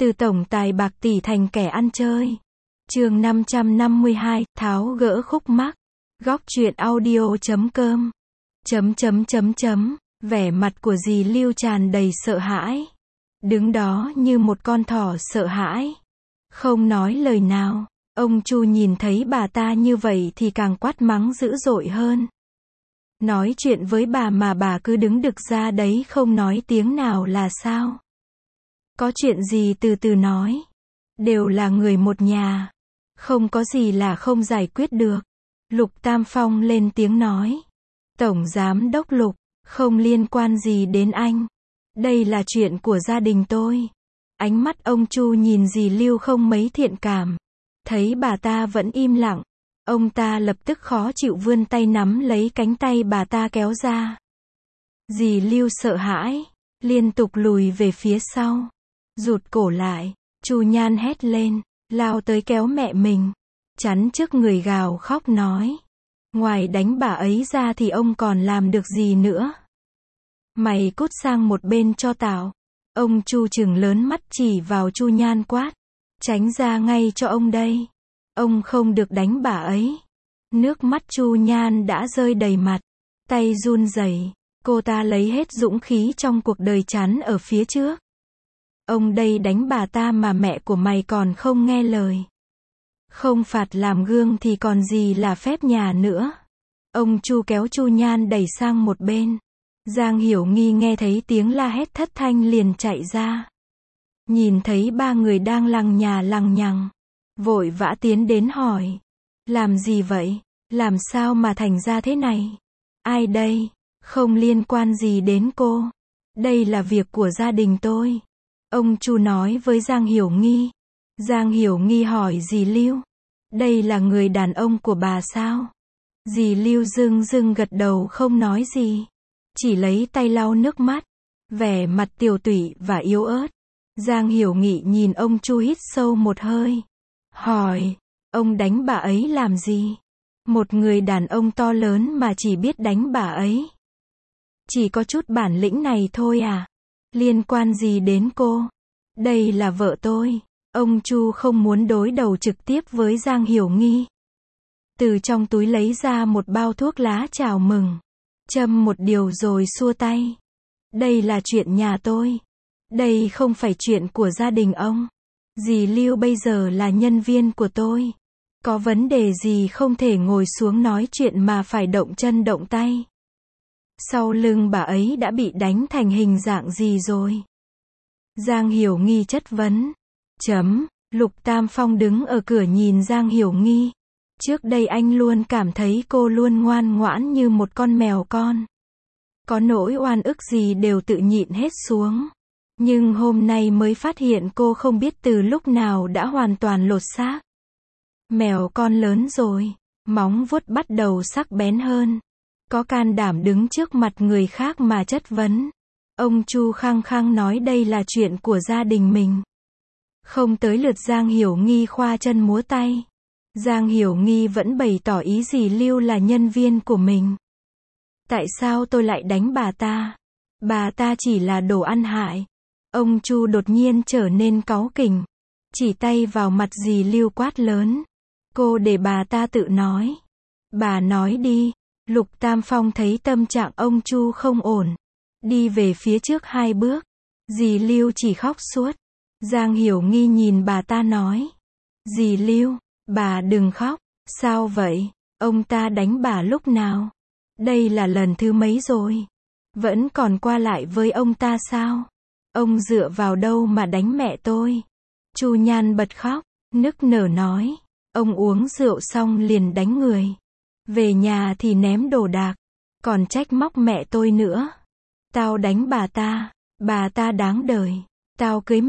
Từ tổng tài bạc tỷ thành kẻ ăn chơi. Chương 552, tháo gỡ khúc mắc. Góc truyện audio.com. Vẻ mặt của dì Lưu tràn đầy sợ hãi. Đứng đó như một con thỏ sợ hãi. Không nói lời nào. Ông Chu nhìn thấy bà ta như vậy thì càng quát mắng dữ dội hơn. Nói chuyện với bà mà bà cứ đứng đực ra đấy không nói tiếng nào là sao? Có chuyện gì từ từ nói. Đều là người một nhà. Không có gì là không giải quyết được. Lục Tam Phong lên tiếng nói. Tổng Giám đốc Lục, không liên quan gì đến anh. Đây là chuyện của gia đình tôi. Ánh mắt ông Chu nhìn dì Lưu không mấy thiện cảm. Thấy bà ta vẫn im lặng. Ông ta lập tức khó chịu vươn tay nắm lấy cánh tay bà ta kéo ra. Dì Lưu sợ hãi. Liên tục lùi về phía sau. Rụt cổ lại. Chu Nhan hét lên. Lao tới kéo mẹ mình. Chắn trước người gào khóc nói. Ngoài đánh bà ấy ra thì ông còn làm được gì nữa? Mày cút sang một bên cho tao. Ông Chu trừng lớn mắt chỉ vào Chu Nhan quát. Tránh ra ngay cho ông đây. Ông không được đánh bà ấy. Nước mắt Chu Nhan đã rơi đầy mặt. Tay run rẩy. Cô ta lấy hết dũng khí trong cuộc đời chắn ở phía trước. Ông đây đánh bà ta mà mẹ của mày còn không nghe lời. Không phạt làm gương thì còn gì là phép nhà nữa. Ông Chu kéo Chu Nhan đẩy sang một bên. Giang Hiểu Nghi nghe thấy tiếng la hét thất thanh liền chạy ra. Nhìn thấy ba người đang lằng nhà lằng nhằng. Vội vã tiến đến hỏi. Làm gì vậy? Làm sao mà thành ra thế này? Ai đây? Không liên quan gì đến cô. Đây là việc của gia đình tôi. Ông Chu nói với Giang Hiểu Nghi. Giang Hiểu Nghi hỏi dì Lưu. Đây là người đàn ông của bà sao? Dì Lưu dưng dưng gật đầu không nói gì. Chỉ lấy tay lau nước mắt. Vẻ mặt tiều tụy và yếu ớt. Giang Hiểu Nghị nhìn ông Chu hít sâu một hơi. Hỏi. Ông đánh bà ấy làm gì? Một người đàn ông to lớn mà chỉ biết đánh bà ấy. Chỉ có chút bản lĩnh này thôi à? Liên quan gì đến cô? Đây là vợ tôi. Ông Chu không muốn đối đầu trực tiếp với Giang Hiểu Nghi. Từ trong túi lấy ra một bao thuốc lá chào mừng. Châm một điều rồi xua tay. Đây là chuyện nhà tôi. Đây không phải chuyện của gia đình ông. Dì Lưu bây giờ là nhân viên của tôi. Có vấn đề gì không thể ngồi xuống nói chuyện mà phải động chân động tay. Sau lưng bà ấy đã bị đánh thành hình dạng gì rồi? Giang Hiểu Nghi chất vấn. Lục Tam Phong đứng ở cửa nhìn Giang Hiểu Nghi. Trước đây anh luôn cảm thấy cô luôn ngoan ngoãn như một con mèo con. Có nỗi oan ức gì đều tự nhịn hết xuống. Nhưng hôm nay mới phát hiện cô không biết từ lúc nào đã hoàn toàn lột xác. Mèo con lớn rồi, móng vuốt bắt đầu sắc bén hơn. Có can đảm đứng trước mặt người khác mà chất vấn. Ông Chu khăng khăng nói đây là chuyện của gia đình mình. Không tới lượt Giang Hiểu Nghi khoa chân múa tay. Giang Hiểu Nghi vẫn bày tỏ ý dì Lưu là nhân viên của mình. Tại sao tôi lại đánh bà ta? Bà ta chỉ là đồ ăn hại. Ông Chu đột nhiên trở nên cáu kỉnh. Chỉ tay vào mặt dì Lưu quát lớn. Cô để bà ta tự nói. Bà nói đi. Lục Tam Phong thấy tâm trạng ông Chu không ổn. Đi về phía trước 2 bước. Dì Lưu chỉ khóc suốt. Giang Hiểu Nghi nhìn bà ta nói. Dì Lưu, bà đừng khóc. Sao vậy? Ông ta đánh bà lúc nào? Đây là lần thứ mấy rồi? Vẫn còn qua lại với ông ta sao? Ông dựa vào đâu mà đánh mẹ tôi? Chu Nhan bật khóc, nức nở nói. Ông uống rượu xong liền đánh người. Về nhà thì ném đồ đạc. Còn trách móc mẹ tôi nữa. Tao đánh bà ta đáng đời. Tao cưới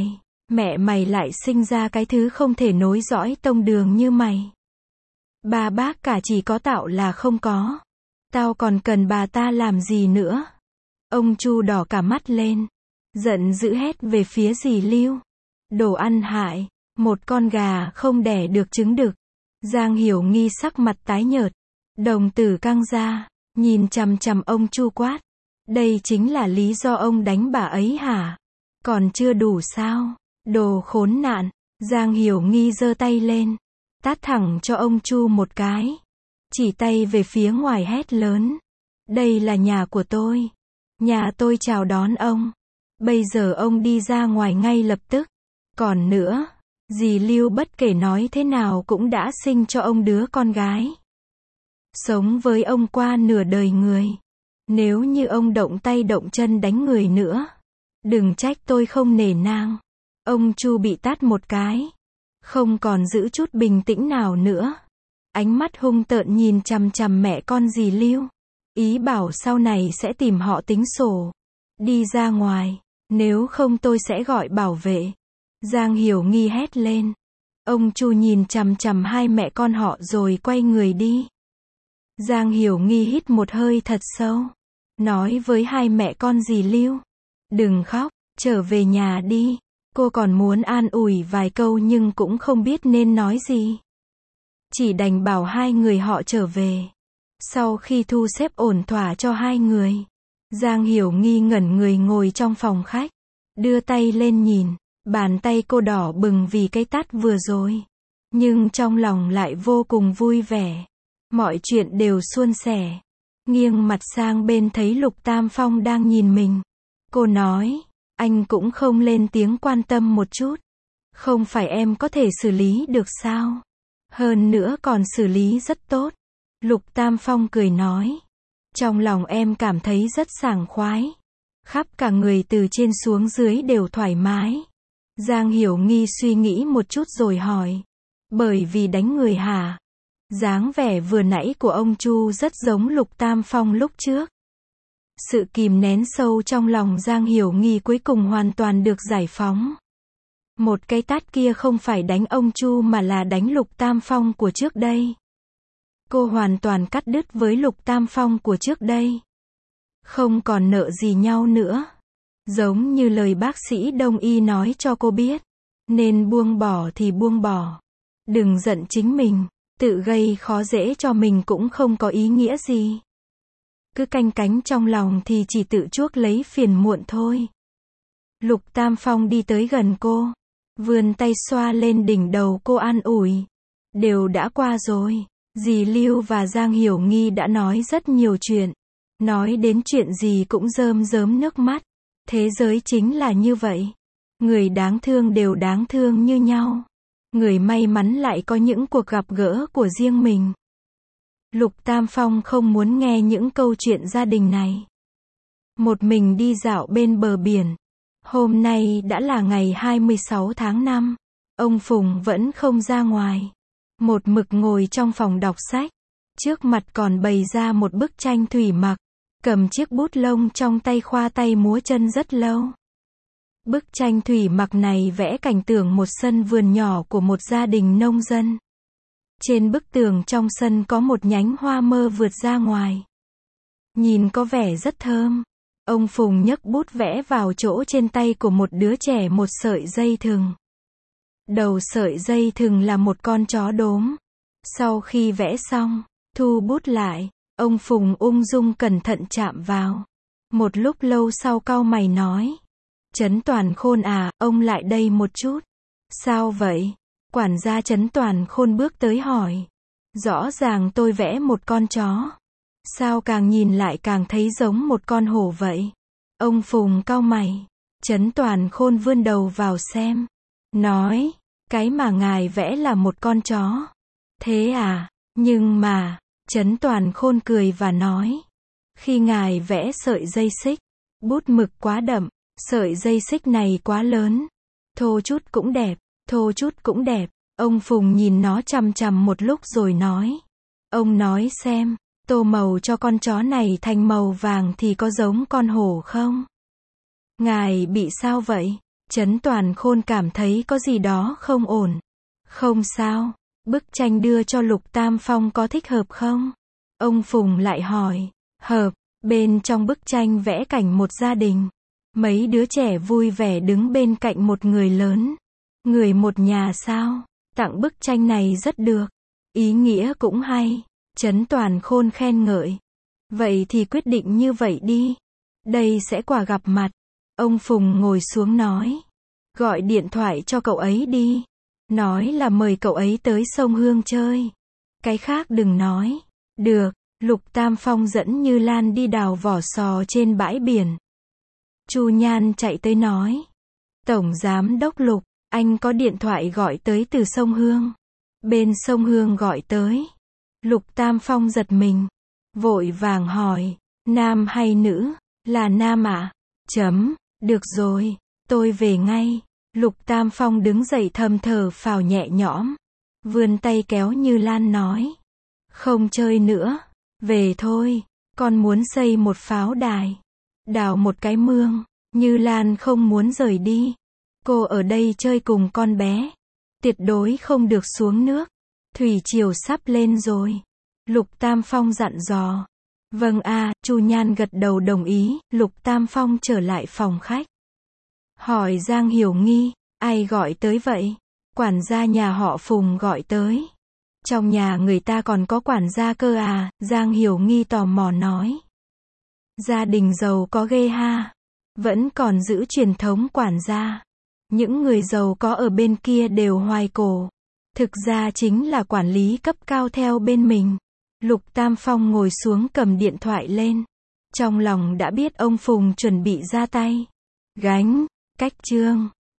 mẹ mày lại sinh ra cái thứ không thể nối dõi tông đường như mày. Ba bác cả chỉ có tạo là không có. Tao còn cần bà ta làm gì nữa? Ông Chu đỏ cả mắt lên. Giận dữ hét về phía dì Lưu. Đồ ăn hại. Một con gà không đẻ được trứng đực. Giang Hiểu Nghi sắc mặt tái nhợt. Đồng tử căng ra. Nhìn chằm chằm ông Chu quát. Đây chính là lý do ông đánh bà ấy hả? Còn chưa đủ sao? Đồ khốn nạn. Giang Hiểu Nghi giơ tay lên, tát thẳng cho ông Chu một cái. Chỉ tay về phía ngoài hét lớn. Đây là nhà của tôi. Nhà tôi chào đón ông. Bây giờ ông đi ra ngoài ngay lập tức. Còn nữa, dì Lưu bất kể nói thế nào cũng đã sinh cho ông đứa con gái. Sống với ông qua nửa đời người. Nếu như ông động tay động chân đánh người nữa, đừng trách tôi không nể nang. Ông Chu bị tát một cái, không còn giữ chút bình tĩnh nào nữa. Ánh mắt hung tợn nhìn chằm chằm mẹ con dì Lưu. Ý bảo sau này sẽ tìm họ tính sổ. Đi ra ngoài, nếu không tôi sẽ gọi bảo vệ. Giang Hiểu Nghi hét lên. Ông Chu nhìn chằm chằm hai mẹ con họ rồi quay người đi. Giang Hiểu Nghi hít một hơi thật sâu. Nói với hai mẹ con dì Lưu. Đừng khóc, trở về nhà đi. Cô còn muốn an ủi vài câu nhưng cũng không biết nên nói gì. Chỉ đành bảo hai người họ trở về. Sau khi thu xếp ổn thỏa cho hai người, Giang Hiểu Nghi ngẩn người ngồi trong phòng khách. Đưa tay lên nhìn, bàn tay cô đỏ bừng vì cái tát vừa rồi. Nhưng trong lòng lại vô cùng vui vẻ. Mọi chuyện đều suôn sẻ. Nghiêng mặt sang bên thấy Lục Tam Phong đang nhìn mình. Cô nói, anh cũng không lên tiếng quan tâm một chút. Không phải em có thể xử lý được sao? Hơn nữa còn xử lý rất tốt. Lục Tam Phong cười nói. Trong lòng em cảm thấy rất sảng khoái. Khắp cả người từ trên xuống dưới đều thoải mái. Giang Hiểu Nghi suy nghĩ một chút rồi hỏi. Bởi vì đánh người hả? Dáng vẻ vừa nãy của ông Chu rất giống Lục Tam Phong lúc trước. Sự kìm nén sâu trong lòng Giang Hiểu Nghi cuối cùng hoàn toàn được giải phóng. Một cái tát kia không phải đánh ông Chu mà là đánh Lục Tam Phong của trước đây. Cô hoàn toàn cắt đứt với Lục Tam Phong của trước đây. Không còn nợ gì nhau nữa. Giống như lời bác sĩ Đông y nói cho cô biết. Nên buông bỏ thì buông bỏ. Đừng giận chính mình. Tự gây khó dễ cho mình cũng không có ý nghĩa gì. Cứ canh cánh trong lòng thì chỉ tự chuốc lấy phiền muộn thôi. Lục Tam Phong đi tới gần cô. Vươn tay xoa lên đỉnh đầu cô an ủi. Đều đã qua rồi. Dì Lưu và Giang Hiểu Nghi đã nói rất nhiều chuyện. Nói đến chuyện gì cũng rơm rớm nước mắt. Thế giới chính là như vậy. Người đáng thương đều đáng thương như nhau. Người may mắn lại có những cuộc gặp gỡ của riêng mình. Lục Tam Phong không muốn nghe những câu chuyện gia đình này. Một mình đi dạo bên bờ biển. Hôm nay đã là ngày 26 tháng 5. Ông Phùng vẫn không ra ngoài. Một mực ngồi trong phòng đọc sách. Trước mặt còn bày ra một bức tranh thủy mặc. Cầm chiếc bút lông trong tay khoa tay múa chân rất lâu. Bức tranh thủy mặc này vẽ cảnh tượng một sân vườn nhỏ của một gia đình nông dân. Trên bức tường trong sân có một nhánh hoa mơ vượt ra ngoài. Nhìn có vẻ rất thơm. Ông Phùng nhấc bút vẽ vào chỗ trên tay của một đứa trẻ một sợi dây thừng. Đầu sợi dây thừng là một con chó đốm. Sau khi vẽ xong, thu bút lại, ông Phùng ung dung cẩn thận chạm vào. Một lúc lâu sau cau mày nói. Trấn Toàn Khôn à, ông lại đây một chút. Sao vậy? Quản gia Trấn Toàn Khôn bước tới hỏi. Rõ ràng tôi vẽ một con chó. Sao càng nhìn lại càng thấy giống một con hổ vậy? Ông Phùng cau mày. Trấn Toàn Khôn vươn đầu vào xem. Nói, cái mà ngài vẽ là một con chó. Thế à? Nhưng mà, Trấn Toàn Khôn cười và nói. Khi ngài vẽ sợi dây xích, bút mực quá đậm, sợi dây xích này quá lớn. Thô chút cũng đẹp, thô chút cũng đẹp. Ông Phùng nhìn nó chằm chằm một lúc rồi nói. Ông nói xem, tô màu cho con chó này thành màu vàng thì có giống con hổ không? Ngài bị sao vậy? Trấn Toàn Khôn cảm thấy có gì đó không ổn. Không sao, bức tranh đưa cho Lục Tam Phong có thích hợp không? Ông Phùng lại hỏi. Hợp, bên trong bức tranh vẽ cảnh một gia đình. Mấy đứa trẻ vui vẻ đứng bên cạnh một người lớn. Người một nhà sao? Tặng bức tranh này rất được. Ý nghĩa cũng hay. Trấn Toàn Khôn khen ngợi. Vậy thì quyết định như vậy đi. Đây sẽ quả gặp mặt. Ông Phùng ngồi xuống nói. Gọi điện thoại cho cậu ấy đi. Nói là mời cậu ấy tới sông Hương chơi. Cái khác đừng nói. Được, Lục Tam Phong dẫn Như Lan đi đào vỏ sò trên bãi biển. Chu Nhan chạy tới nói. Tổng Giám đốc Lục, anh có điện thoại gọi tới từ sông Hương. Bên sông Hương gọi tới. Lục Tam Phong giật mình. Vội vàng hỏi. Nam hay nữ? Là nam ạ. Được rồi, tôi về ngay. Lục Tam Phong đứng dậy thầm thở phào nhẹ nhõm. Vươn tay kéo Như Lan nói. Không chơi nữa. Về thôi. Con muốn xây một pháo đài. Đào một cái mương. Như Lan không muốn rời đi. Cô ở đây chơi cùng con bé. Tuyệt đối không được xuống nước. Thủy triều sắp lên rồi. Lục Tam Phong dặn dò. Vâng a, Chu Nhan gật đầu đồng ý. Lục Tam Phong trở lại phòng khách. Hỏi Giang Hiểu Nghi, ai gọi tới vậy? Quản gia nhà họ Phùng gọi tới. Trong nhà người ta còn có quản gia cơ à? Giang Hiểu Nghi tò mò nói. Gia đình giàu có ghê ha. Vẫn còn giữ truyền thống quản gia. Những người giàu có ở bên kia đều hoài cổ. Thực ra chính là quản lý cấp cao theo bên mình. Lục Tam Phong ngồi xuống cầm điện thoại lên. Trong lòng đã biết ông Phùng chuẩn bị ra tay. Gánh, cách chương.